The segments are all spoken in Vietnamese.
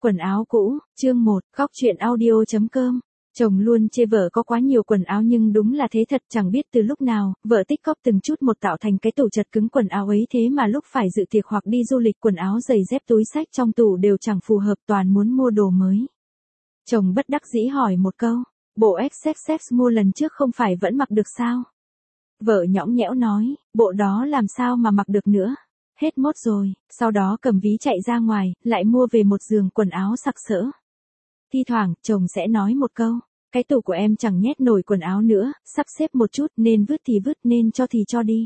Quần áo cũ, chương 1, góc chuyện audio.com. Chồng luôn chê vợ có quá nhiều quần áo nhưng đúng là thế thật, chẳng biết từ lúc nào, vợ tích cóp từng chút một tạo thành cái tủ chật cứng quần áo ấy, thế mà lúc phải dự tiệc hoặc đi du lịch quần áo giày dép túi xách trong tủ đều chẳng phù hợp, toàn muốn mua đồ mới. Chồng bất đắc dĩ hỏi một câu, bộ XXX mua lần trước không phải vẫn mặc được sao? Vợ nhõng nhẽo nói, bộ đó làm sao mà mặc được nữa? Hết mốt rồi, sau đó cầm ví chạy ra ngoài, lại mua về một giường quần áo sặc sỡ. Thi thoảng, chồng sẽ nói một câu, cái tủ của em chẳng nhét nổi quần áo nữa, sắp xếp một chút, nên vứt thì vứt, nên cho thì cho đi.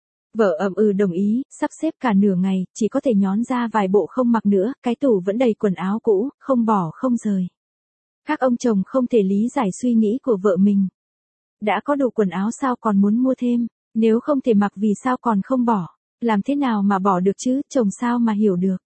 Vợ ậm ừ đồng ý, sắp xếp cả nửa ngày, chỉ có thể nhón ra vài bộ không mặc nữa, cái tủ vẫn đầy quần áo cũ, không bỏ không rời. Các ông chồng không thể lý giải suy nghĩ của vợ mình. Đã có đủ quần áo sao còn muốn mua thêm, nếu không thể mặc vì sao còn không bỏ, làm thế nào mà bỏ được chứ, chồng sao mà hiểu được.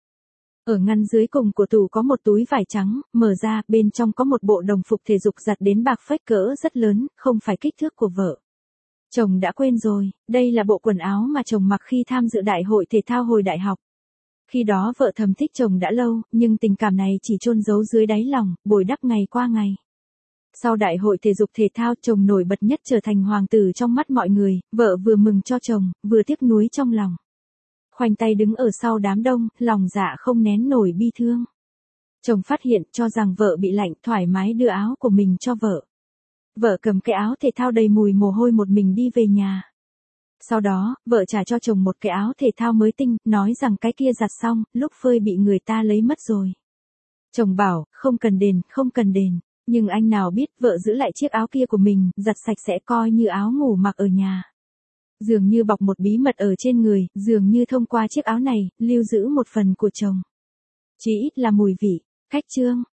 Ở ngăn dưới cùng của tủ có một túi vải trắng, mở ra, bên trong có một bộ đồng phục thể dục giặt đến bạc phách cỡ rất lớn, không phải kích thước của vợ. Chồng đã quên rồi, đây là bộ quần áo mà chồng mặc khi tham dự đại hội thể thao hồi đại học. Khi đó vợ thầm thích chồng đã lâu, nhưng tình cảm này chỉ chôn giấu dưới đáy lòng, bồi đắp ngày qua ngày. Sau đại hội thể dục thể thao, chồng nổi bật nhất trở thành hoàng tử trong mắt mọi người, vợ vừa mừng cho chồng, vừa tiếc nuối trong lòng. Khoanh tay đứng ở sau đám đông, lòng dạ không nén nổi bi thương. Chồng phát hiện cho rằng vợ bị lạnh, thoải mái đưa áo của mình cho vợ. Vợ cầm cái áo thể thao đầy mùi mồ hôi một mình đi về nhà. Sau đó, vợ trả cho chồng một cái áo thể thao mới tinh, nói rằng cái kia giặt xong, lúc phơi bị người ta lấy mất rồi. Chồng bảo, không cần đền, không cần đền. Nhưng anh nào biết vợ giữ lại chiếc áo kia của mình, giặt sạch sẽ coi như áo ngủ mặc ở nhà. Dường như bọc một bí mật ở trên người, dường như thông qua chiếc áo này, lưu giữ một phần của chồng. Chỉ ít là mùi vị. Cách chương,